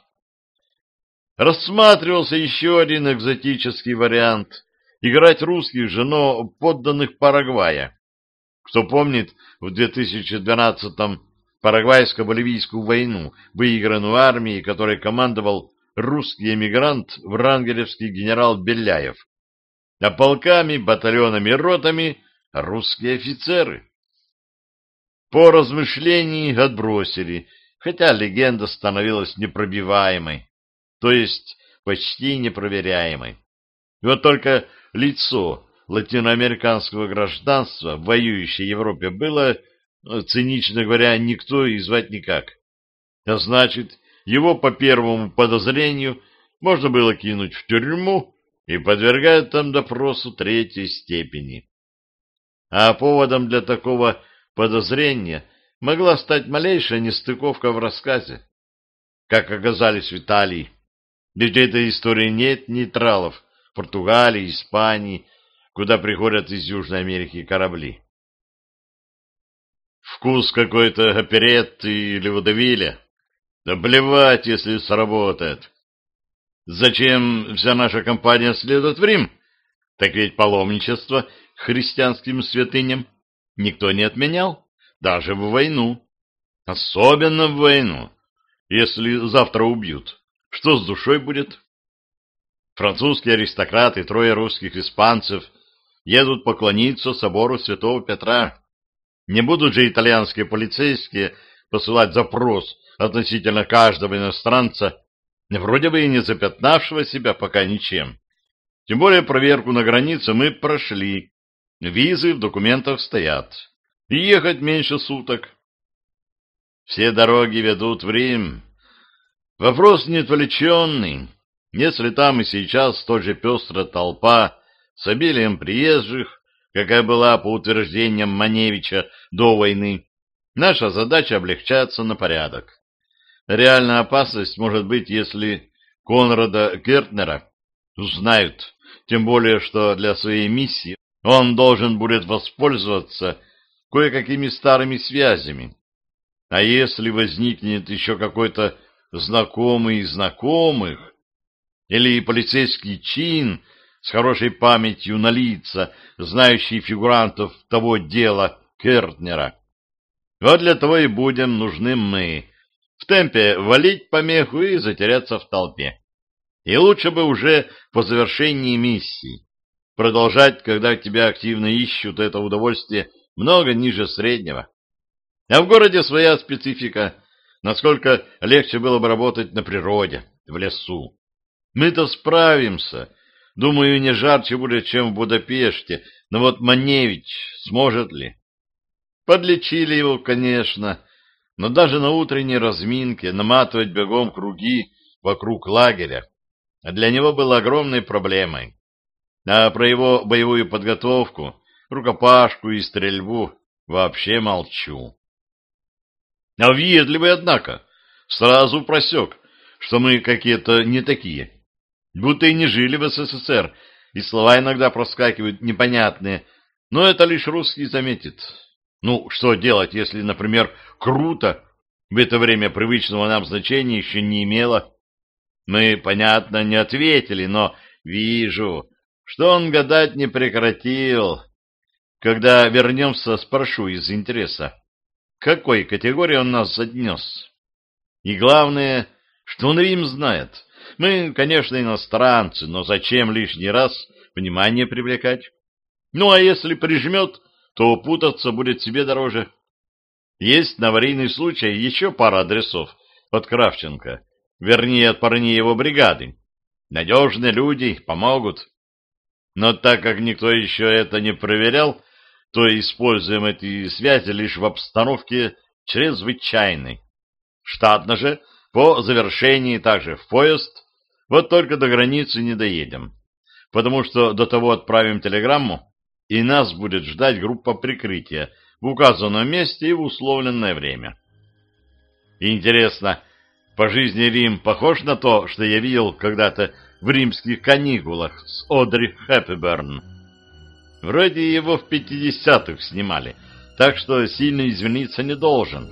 Рассматривался еще один экзотический вариант — играть русских же, но подданных Парагвая. Кто помнит, в 2012-м Парагвайско-Боливийскую войну, выигранную армией, которой командовал русский эмигрант врангелевский генерал Беляев, а полками, батальонами и ротами русские офицеры. По размышлении отбросили, хотя легенда становилась непробиваемой, то есть почти непроверяемой. И вот только лицо латиноамериканского гражданства в воюющей Европе было, цинично говоря, никто и звать никак. А значит, его по первому подозрению можно было кинуть в тюрьму и подвергать там допросу третьей степени. А поводом для такого подозрения могла стать малейшая нестыковка в рассказе. Как оказались в Италии, ведь в этой истории нет нейтралов Португалии, Испании, куда приходят из Южной Америки корабли. Вкус какой-то оперетты или водевиля? Да плевать, если сработает. Зачем вся наша компания следует в Рим? Так ведь паломничество к христианским святыням никто не отменял, даже в войну. Особенно в войну. Если завтра убьют, что с душой будет? Французский аристократ и трое русских испанцев едут поклониться собору Святого Петра. Не будут же итальянские полицейские посылать запрос относительно каждого иностранца, вроде бы и не запятнавшего себя пока ничем. Тем более проверку на границе мы прошли, визы в документах стоят, и ехать меньше суток. Все дороги ведут в Рим. Вопрос не отвлеченный. Если там и сейчас столь же пестрая толпа с обилием приезжих, какая была по утверждениям Маневича до войны, наша задача облегчается на порядок. Реальная опасность может быть, если Конрада Гертнера узнают, тем более, что для своей миссии он должен будет воспользоваться кое-какими старыми связями. А если возникнет еще какой-то знакомый из знакомых, или полицейский чин с хорошей памятью на лица, знающий фигурантов того дела Гертнера, вот для того и будем нужны мы, в темпе валить помеху и затеряться в толпе. И лучше бы уже по завершении миссии. Продолжать, когда тебя активно ищут, это удовольствие много ниже среднего. А в городе своя специфика, насколько легче было бы работать на природе, в лесу. Мы-то справимся, Думаю, не жарче будет, чем в Будапеште, но вот Маневич сможет ли? Подлечили его, конечно, но даже на утренней разминке наматывать бегом круги вокруг лагеря для него было огромной проблемой. А про его боевую подготовку, рукопашку и стрельбу вообще молчу. А въедливый, однако, сразу просек, что мы какие-то не такие. Будто и не жили в СССР, и слова иногда проскакивают непонятные, но это лишь русский заметит. Ну, что делать, если, например, «круто» в это время привычного нам значения еще не имело? Мы, понятно, не ответили, но вижу, что он гадать не прекратил. Когда вернемся, спрошу из интереса, к какой категории он нас отнес. И главное, что он Рим знает. Мы, конечно, иностранцы, но зачем лишний раз внимание привлекать? Ну, а если прижмет, то путаться будет себе дороже. Есть на аварийный случай еще пара адресов от Кравченко, вернее, от парней его бригады. Надежные люди помогут. Но так как никто еще это не проверял, то используем эти связи лишь в обстановке чрезвычайной. Штатно же, по завершении также в поезд, вот только до границы не доедем, потому что до того отправим телеграмму, и нас будет ждать группа прикрытия в указанном месте и в условленное время. Интересно, по жизни Рим похож на то, что я видел когда-то в римских каникулах с Одри Хепберн? Вроде его в 50-х снимали, так что сильно извиниться не должен.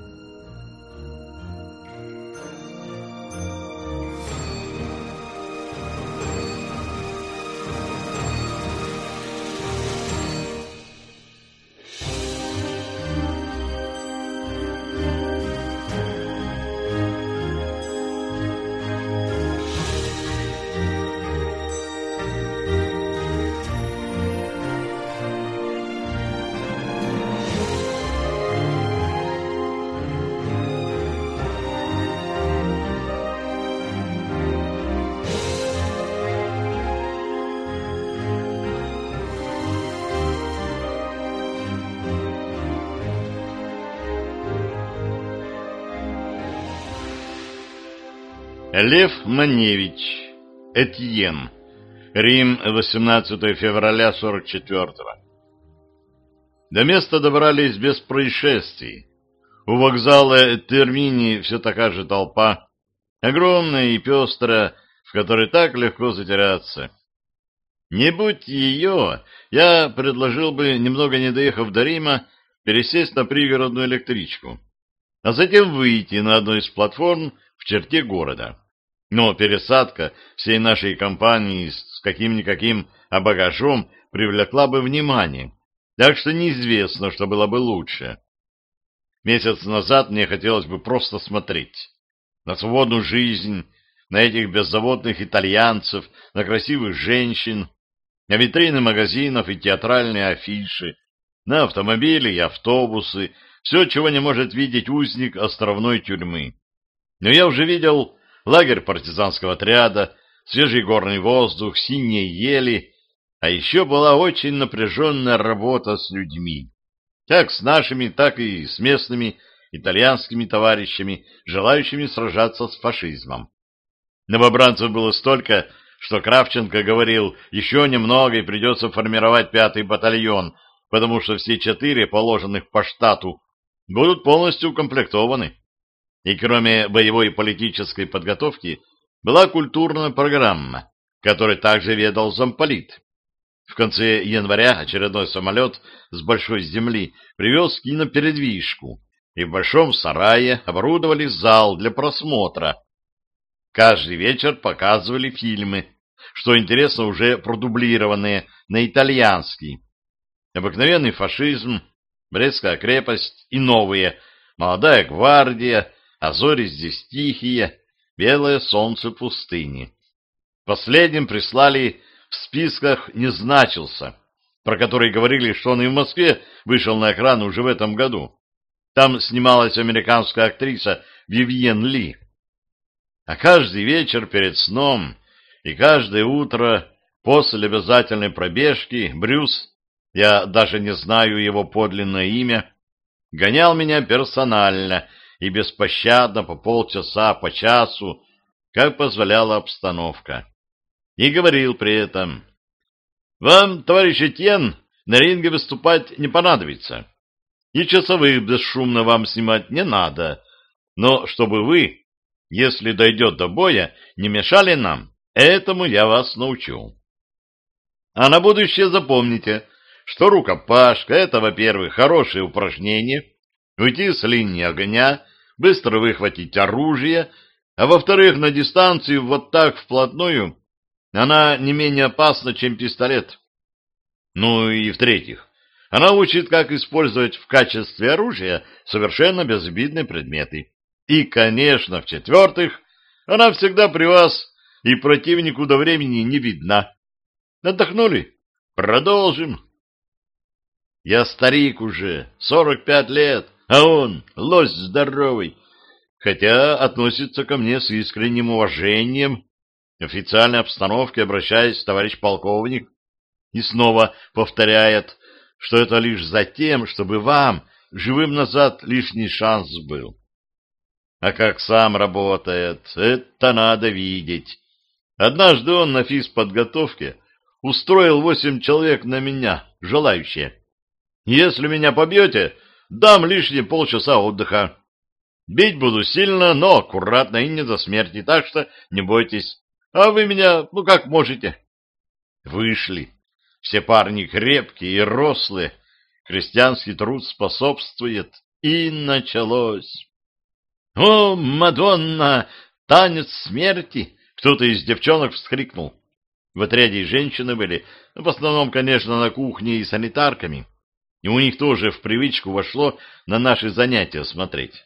Лев Маневич, Этьен, Рим, 18 февраля 44-го. До места добрались без происшествий. У вокзала Термини все такая же толпа, огромная и пестрая, в которой так легко затеряться. Не будь ее, я предложил бы, немного не доехав до Рима, пересесть на пригородную электричку, а затем выйти на одну из платформ в черте города. Но пересадка всей нашей компании с каким-никаким багажом привлекла бы внимание, так что неизвестно, что было бы лучше. Месяц назад мне хотелось бы просто смотреть на свободную жизнь, на этих беззаботных итальянцев, на красивых женщин, на витрины магазинов и театральные афиши, на автомобили и автобусы, все, чего не может видеть узник островной тюрьмы. Но я уже видел лагерь партизанского отряда, свежий горный воздух, синие ели, а еще была очень напряженная работа с людьми, как с нашими, так и с местными итальянскими товарищами, желающими сражаться с фашизмом. Новобранцев было столько, что Кравченко говорил, еще немного и придется формировать 5-й батальон, потому что все 4 положенных по штату будут полностью укомплектованы. И кроме боевой и политической подготовки была культурная программа, которой также ведал замполит. В конце января очередной самолет с большой земли привез кинопередвижку, и в большом сарае оборудовали зал для просмотра. Каждый вечер показывали фильмы, что интересно, уже продублированные на итальянский. Обыкновенный фашизм, Брестская крепость и новые «Молодая гвардия», «А зори здесь тихие», «Белое солнце пустыни». Последним прислали «В списках не значился», про который говорили, что он и в Москве вышел на экран уже в этом году. Там снималась американская актриса Вивьен Ли. А каждый вечер перед сном и каждое утро после обязательной пробежки Брюс, я даже не знаю его подлинное имя, гонял меня персонально и беспощадно по полчаса, по часу, как позволяла обстановка. И говорил при этом: «Вам, товарищ Этьен, на ринге выступать не понадобится, и часовых бесшумно вам снимать не надо, но чтобы вы, если дойдет до боя, не мешали нам, этому я вас научу. А на будущее запомните, что рукопашка — это, во-первых, хорошее упражнение, уйти с линии огня, быстро выхватить оружие, а во-вторых, на дистанции вот так вплотную она не менее опасна, чем пистолет. Ну и в-третьих, она учит, как использовать в качестве оружия совершенно безобидные предметы. И, конечно, в-четвертых, она всегда при вас, и противнику до времени не видна. Отдохнули? Продолжим. Я старик уже, 45 лет, а он лось здоровый, хотя относится ко мне с искренним уважением, в официальной обстановке обращаясь, товарищ полковник, и снова повторяет, что это лишь за тем, чтобы вам живым назад лишний шанс был. А как сам работает, это надо видеть. Однажды он на физподготовке устроил 8 человек на меня, желающие. Если меня побьете, дам лишние полчаса отдыха. Бить буду сильно, но аккуратно и не до смерти, так что не бойтесь. А вы меня, как можете. Вышли. Все парни крепкие и рослые. Крестьянский труд способствует. И началось. «О, Мадонна! Танец смерти!» Кто-то из девчонок вскрикнул. В отряде женщины были, в основном, конечно, на кухне и санитарками. И у них тоже в привычку вошло на наши занятия смотреть.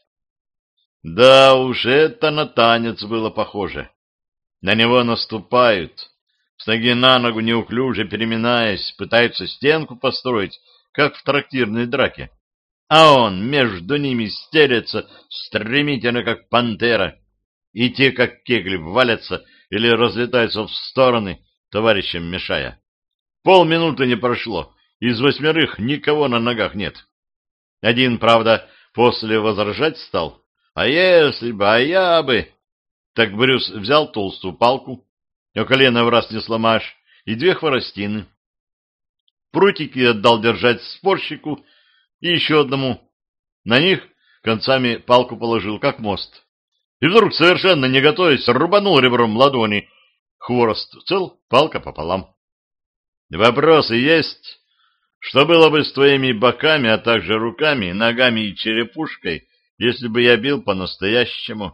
Да уж, это на танец было похоже. На него наступают, с ноги на ногу неуклюже переминаясь, пытаются стенку построить, как в трактирной драке. А он между ними стелется стремительно, как пантера, и те, как кегли, валятся или разлетаются в стороны, товарищам мешая. Полминуты не прошло, из 8 никого на ногах нет. Один, правда, после возражать стал. А если бы, а я бы... Так Брюс взял толстую палку, а колено в раз не сломаешь, и 2 хворостины. Прутики отдал держать спорщику и еще одному. На них концами палку положил, как мост. И вдруг, совершенно не готовясь, рубанул ребром ладони. Хворост цел, палка пополам. Вопросы есть? Что было бы с твоими боками, а также руками, ногами и черепушкой, если бы я бил по-настоящему?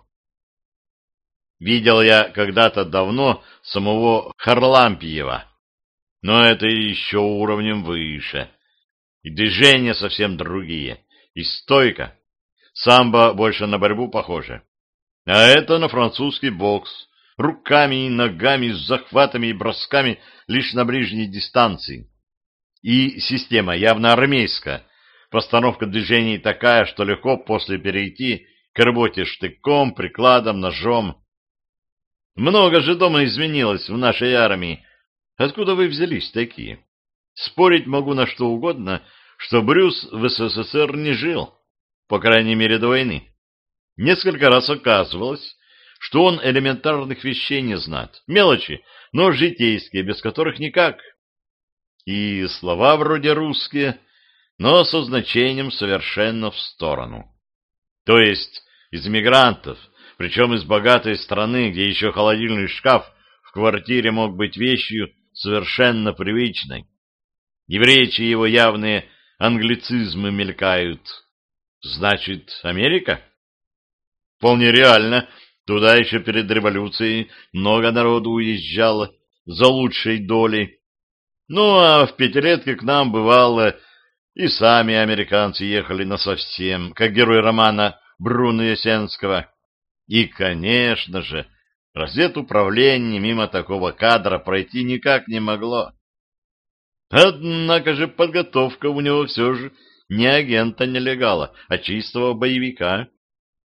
Видел я когда-то давно самого Харлампиева, но это еще уровнем выше. И движения совсем другие, и стойка. Самбо больше на борьбу похоже. А это на французский бокс, руками и ногами, с захватами и бросками лишь на ближней дистанции. И система явно армейская. Постановка движений такая, что легко после перейти к работе штыком, прикладом, ножом. Много же дома изменилось в нашей армии. Откуда вы взялись такие? Спорить могу на что угодно, что Брюс в СССР не жил, по крайней мере до войны. Несколько раз оказывалось, что он элементарных вещей не знает. Мелочи, но житейские, без которых никак. И слова вроде русские, но со значением совершенно в сторону. То есть из мигрантов, причем из богатой страны, где еще холодильный шкаф в квартире мог быть вещью совершенно привычной. И в речи его явные англицизмы мелькают. Значит, Америка? Вполне реально. Туда еще перед революцией много народу уезжало за лучшей долей. Ну, а в пятилетке к нам бывало... И сами американцы ехали насовсем, как герой романа Бруно Ясенского. И, конечно же, разведуправление мимо такого кадра пройти никак не могло. Однако же подготовка у него все же не агента-нелегала, а чистого боевика.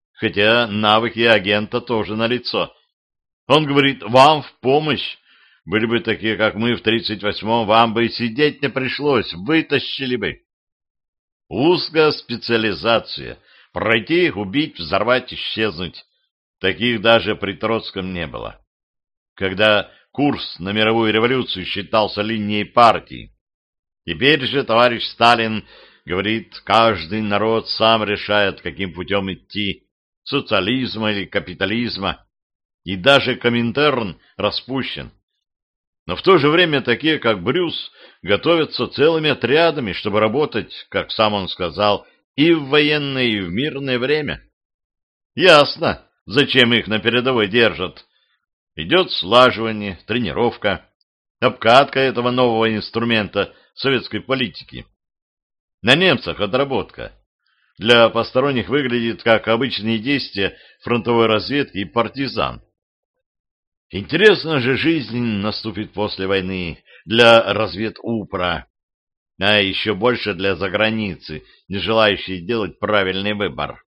Хотя навыки агента тоже налицо. Он говорит, вам в помощь Были бы такие, как мы в 38-м, вам бы и сидеть не пришлось, вытащили бы. Узкая специализация. Пройти, убить, взорвать, исчезнуть. Таких даже при Троцком не было. Когда курс на мировую революцию считался линией партии. Теперь же товарищ Сталин говорит, каждый народ сам решает, каким путем идти, социализма или капитализма. И даже Коминтерн распущен. Но в то же время такие, как Брюс, готовятся целыми отрядами, чтобы работать, как сам он сказал, и в военное, и в мирное время. Ясно, зачем их на передовой держат. Идет слаживание, тренировка, обкатка этого нового инструмента советской политики. На немцах отработка. Для посторонних выглядит как обычные действия фронтовой разведки и партизан. Интересно же жизнь наступит после войны для разведупра, а еще больше для заграницы, не желающей делать правильный выбор.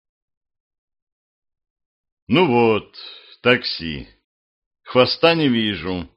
Ну вот, такси. Хвоста не вижу.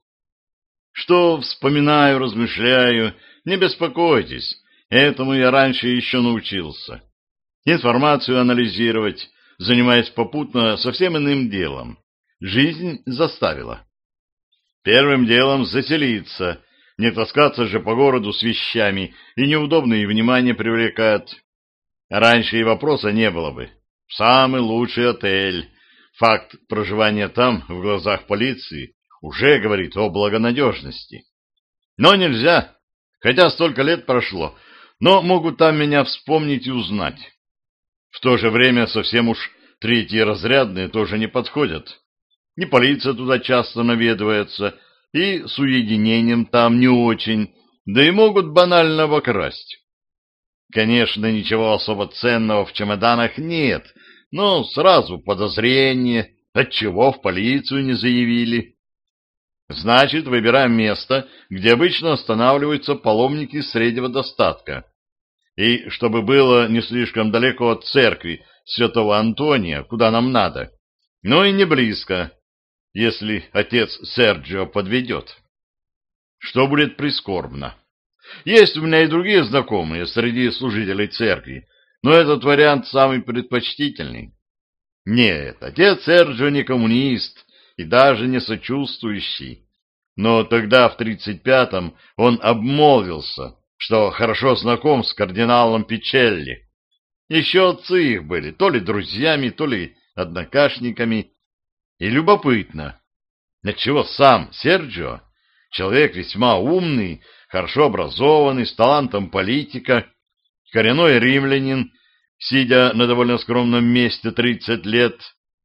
Что вспоминаю, размышляю, не беспокойтесь, этому я раньше еще научился. Информацию анализировать, занимаясь попутно совсем иным делом. Жизнь заставила. Первым делом заселиться, не таскаться же по городу с вещами, и неудобные внимание привлекают. Раньше и вопроса не было бы. Самый лучший отель. Факт проживания там, в глазах полиции, уже говорит о благонадежности. Но нельзя, хотя столько лет прошло, но могут там меня вспомнить и узнать. В то же время совсем уж третьеразрядные тоже не подходят. И полиция туда часто наведывается, и с уединением там не очень, да и могут банально обокрасть. Конечно, ничего особо ценного в чемоданах нет, но сразу подозрение, отчего в полицию не заявили. Значит, выбираем место, где обычно останавливаются паломники среднего достатка. И чтобы было не слишком далеко от церкви Святого Антония, куда нам надо, но и не близко, если отец Серджио подведет. Что будет прискорбно. Есть у меня и другие знакомые среди служителей церкви, но этот вариант самый предпочтительный. Нет, отец Серджио не коммунист и даже не сочувствующий. Но тогда, в 35-м, он обмолвился, что хорошо знаком с кардиналом Пичелли. Еще отцы их были, то ли друзьями, то ли однокашниками. И любопытно, отчего сам Серджио, человек весьма умный, хорошо образованный, с талантом политика, коренной римлянин, сидя на довольно скромном месте 30 лет,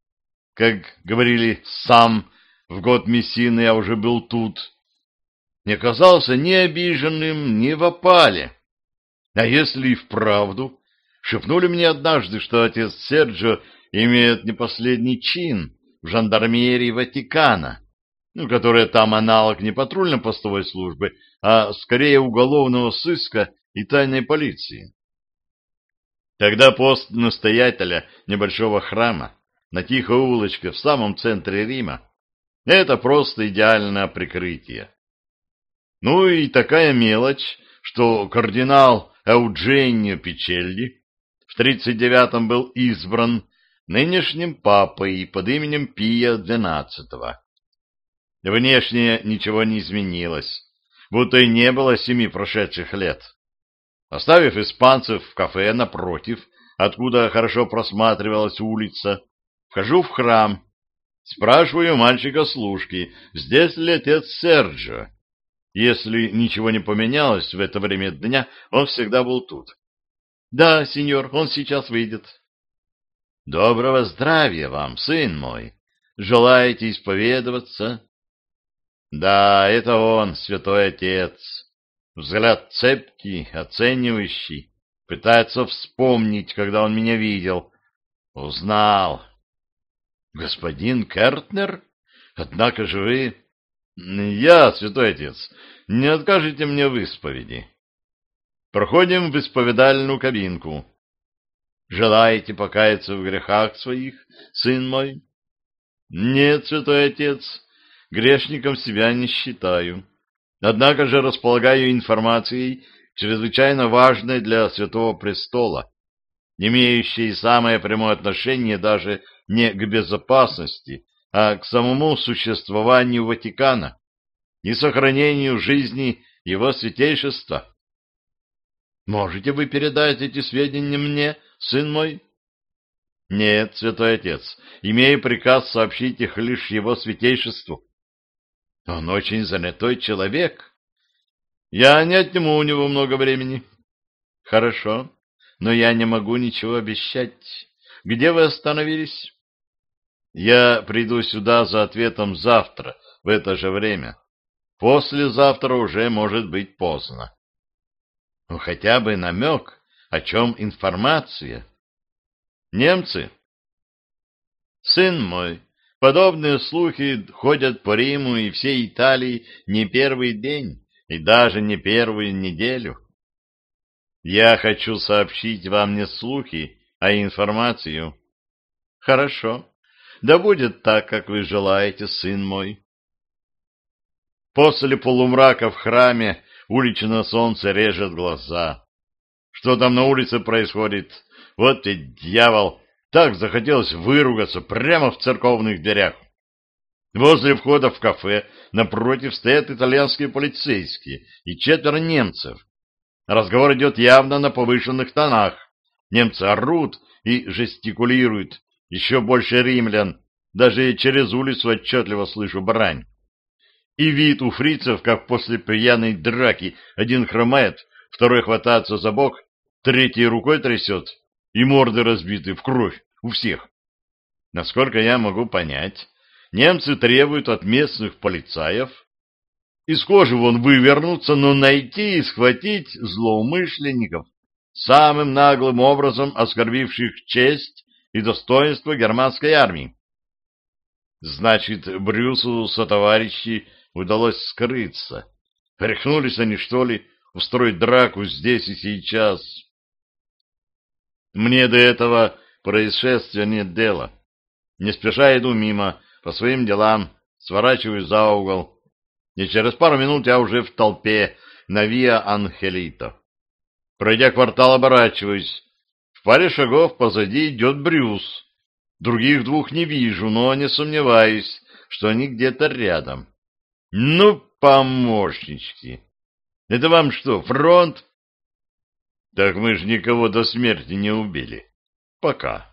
как говорили сам, в год Мессины я уже был тут, не оказался ни обиженным, ни в опале. А если и вправду, шепнули мне однажды, что отец Серджио имеет не последний чин в жандармерии Ватикана, которая там аналог не патрульно-постовой службы, а скорее уголовного сыска и тайной полиции. Тогда пост настоятеля небольшого храма на тихой улочке в самом центре Рима — это просто идеальное прикрытие. Ну и такая мелочь, что кардинал Эудженио Пичелли в 39-м был избран нынешним папой под именем Пия XII. Внешне ничего не изменилось, будто и не было 7 прошедших лет. Оставив испанцев в кафе напротив, откуда хорошо просматривалась улица, вхожу в храм, спрашиваю мальчика-служки, здесь ли отец Серджио. Если ничего не поменялось в это время дня, он всегда был тут. — Да, сеньор, он сейчас выйдет. — Доброго здравия вам, сын мой. Желаете исповедоваться? — Да, это он, святой отец. Взгляд цепкий, оценивающий. Пытается вспомнить, когда он меня видел. Узнал. — Господин Кертнер? Однако же вы... — Я, святой отец, не откажете мне в исповеди. Проходим в исповедальную кабинку. — Желаете покаяться в грехах своих, сын мой? — Нет, святой отец, грешником себя не считаю. Однако же располагаю информацией, чрезвычайно важной для Святого Престола, имеющей самое прямое отношение даже не к безопасности, а к самому существованию Ватикана и сохранению жизни его святейшества. Можете вы передать эти сведения мне, сын мой? Нет, святой отец, имею приказ сообщить их лишь его святейшеству. Он очень занятой человек. Я не отниму у него много времени. Хорошо, но я не могу ничего обещать. Где вы остановились? Я приду сюда за ответом завтра, в это же время. Послезавтра уже может быть поздно. Ну, хотя бы намек, о чем информация. Немцы? Сын мой, подобные слухи ходят по Риму и всей Италии не первый день и даже не первую неделю. Я хочу сообщить вам не слухи, а информацию. Хорошо, да будет так, как вы желаете, сын мой. После полумрака в храме уличное солнце режет глаза. Что там на улице происходит? Вот ведь дьявол! Так захотелось выругаться прямо в церковных дверях. Возле входа в кафе напротив стоят итальянские полицейские и 4 немцев. Разговор идет явно на повышенных тонах. Немцы орут и жестикулируют. Еще больше римлян. Даже через улицу отчетливо слышу брань. И вид у фрицев, как после пьяной драки. Один хромает, второй хватается за бок, третий рукой трясет, и морды разбиты в кровь у всех. Насколько я могу понять, немцы требуют от местных полицаев из кожи вон вывернуться, но найти и схватить злоумышленников, самым наглым образом оскорбивших честь и достоинство германской армии. Значит, Брюсу сотоварищи удалось скрыться. Рехнулись они, что ли, устроить драку здесь и сейчас? Мне до этого происшествия нет дела. Не спеша иду мимо, по своим делам, сворачиваю за угол, и через пару минут я уже в толпе на Виа Анхелито. Пройдя квартал, оборачиваюсь. В паре шагов позади идет Брюс. Других 2 не вижу, но не сомневаюсь, что они где-то рядом. Ну, помощнички! Это вам что, фронт? Так мы же никого до смерти не убили. Пока.